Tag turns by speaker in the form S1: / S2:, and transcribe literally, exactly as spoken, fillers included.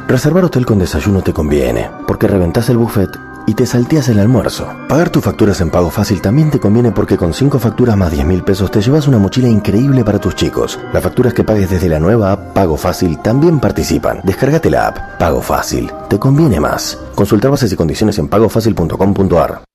S1: Reservar hotel con desayuno te conviene, porque reventás el buffet y te salteás el almuerzo. Pagar tus facturas en Pago Fácil también te conviene porque con cinco facturas más diez mil pesos te llevas una mochila increíble para tus chicos. Las facturas que pagues desde la nueva app Pago Fácil también participan. Descárgate la app Pago Fácil. Te conviene más. Consulta bases y condiciones en pago fácil punto com punto ar.